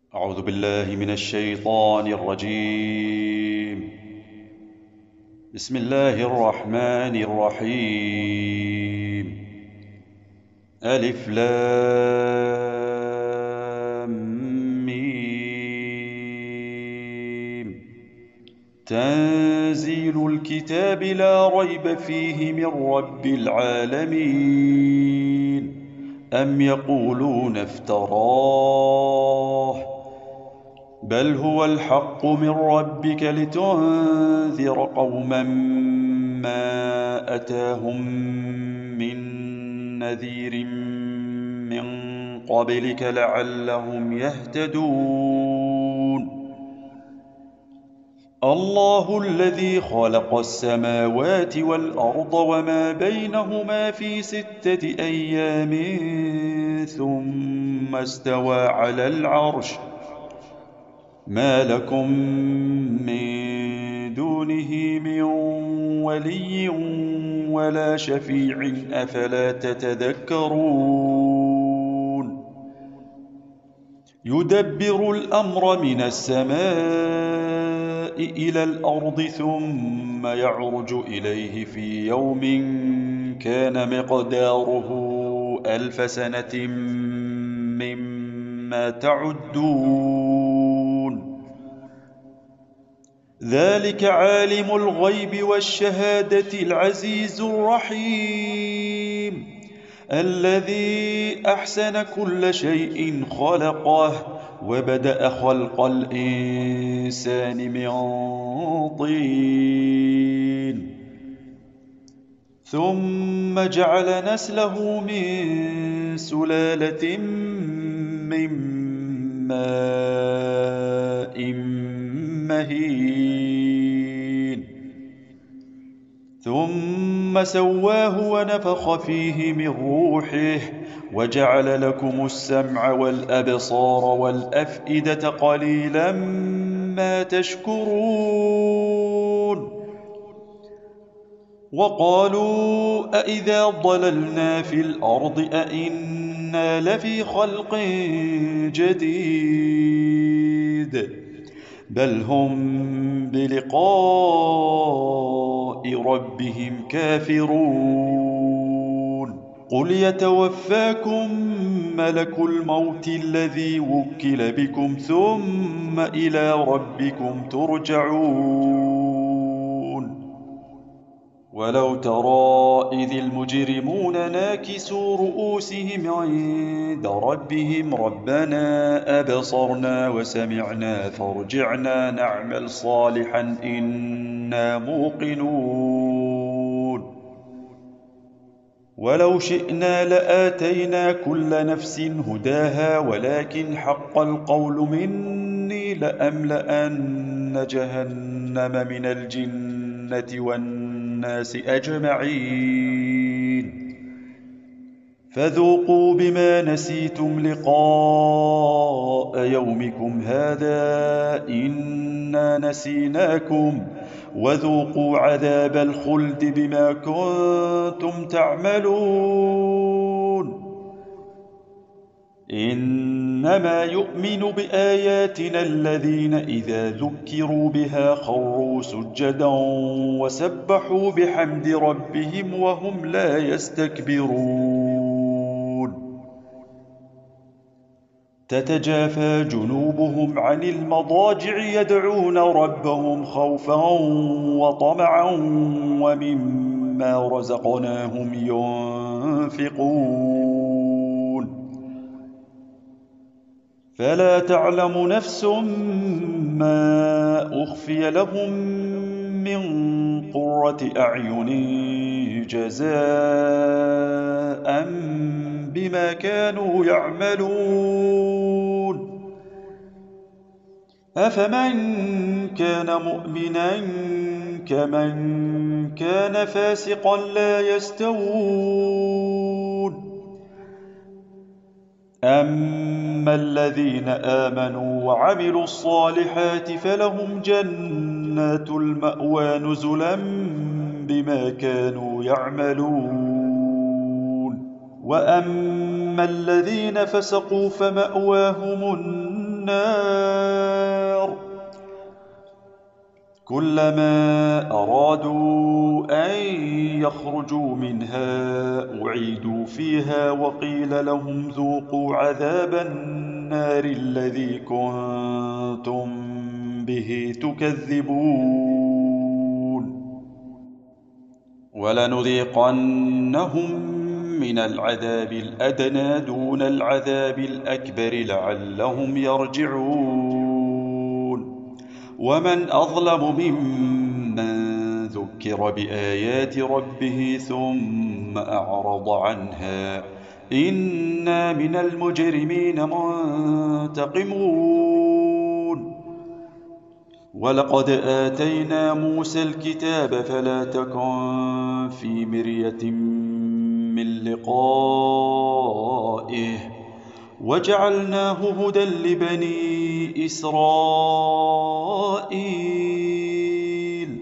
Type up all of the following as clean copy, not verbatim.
أعوذ بالله من الشيطان الرجيم. بسم الله الرحمن الرحيم. ألف لام ميم. تنزيل الكتاب لا ريب فيه من رب العالمين. أم يقولون افتراه بل هو الحق من ربك لتنذر قوما ما أتاهم من نذير من قبلك لعلهم يهتدون. الله الذي خلق السماوات والأرض وما بينهما في 6 أيام ثم استوى على العرش. ما لكم من دونه من ولي ولا شفيع أفلا تتذكرون. يدبر الأمر من السماء إلى الأرض ثم يعرج إليه في يوم كان مقداره 1000 سنة مما تعدون. ذلك عالم الغيب والشهادة العزيز الرحيم الذي أحسن كل شيء خلقه وبدأ خلق الإنسان من طين ثم جعل نسله من سلالة من ماء مهين ثم سواه ونفخ فيه من روحه وجعل لكم السمع والأبصار والأفئدة قليلا ما تشكرون. وقالوا أإذا ضللنا في الأرض أإنا لفي خلق جديد بل هم بلقاء ربهم كافرون. قل يتوفاكم ملك الموت الذي وكل بكم ثم إلى ربكم ترجعون. ولو ترى إذ المجرمون ناكسوا رؤوسهم عند ربهم ربنا أبصرنا وسمعنا فارجعنا نعمل صالحا إنا موقنون. ولو شئنا لآتينا كل نفس هداها ولكن حق القول مني لأملأن جهنم من الجنة والناس أجمعين. فذوقوا بما نسيتم لقاء يومكم هذا إنا نسيناكم وذوقوا عذاب الخلد بما كنتم تعملون. إنما يؤمن بآياتنا الذين إذا ذكروا بها خروا سجدا وسبحوا بحمد ربهم وهم لا يستكبرون. تتجافى جنوبهم عن المضاجع يدعون ربهم خوفا وطمعا ومما رزقناهم ينفقون. فلا تعلم نفس ما أخفي لهم من قرة أعين جزاء بما كانوا يعملون. أفمن كان مؤمنا كمن كان فاسقا لا يستوون. أما الذين آمنوا وعملوا الصالحات فلهم جنات المأوى نزلا بما كانوا يعملون. وأما الذين فسقوا فمأواهم النار النار كلما أرادوا أن يخرجوا منها أعيدوا فيها وقيل لهم ذوقوا عذاب النار الذي كنتم به تكذبون ولنذيقنهم من العذاب الأدنى دون العذاب الأكبر لعلهم يرجعون ومن أظلم ممن ذكر بآيات ربه ثم أعرض عنها إنا من المجرمين منتقمون ولقد آتينا موسى الكتاب فلا تكن في مرية من لقائه وجعلناه هدى لبني إسرائيل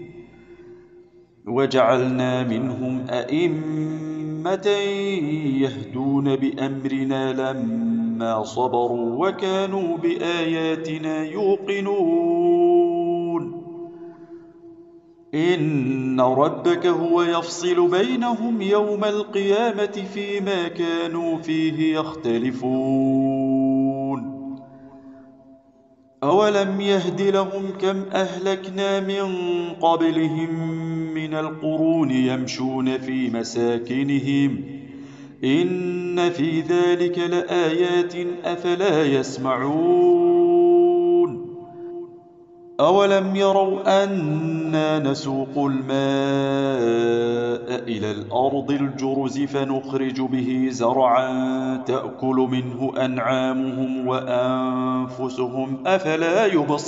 وجعلنا منهم أئمة يهدون بأمرنا لما صبروا وكانوا بآياتنا يوقنون إن ربك هو يفصل بينهم يوم القيامة فيما كانوا فيه يختلفون أولم يهد لهم كم أهلكنا من قبلهم من القرون يمشون في مساكنهم إن في ذلك لآيات أفلا يسمعون أولم يروا أنا نسوق الماء إلى الأرض الجرز فنخرج به زرعا تأكل منه أنعامهم وأنفسهم أفلا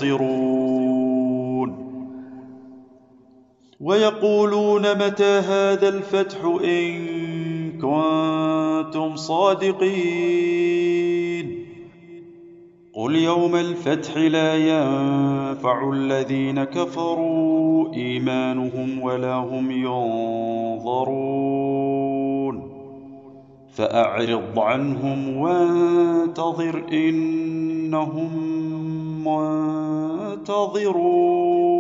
يبصرون ويقولون متى هذا الفتح إن كنتم صادقين قل يوم الفتح لا ينفع الذين كفروا إيمانهم ولا هم ينظرون فأعرض عنهم وانتظر إنهم منتظرون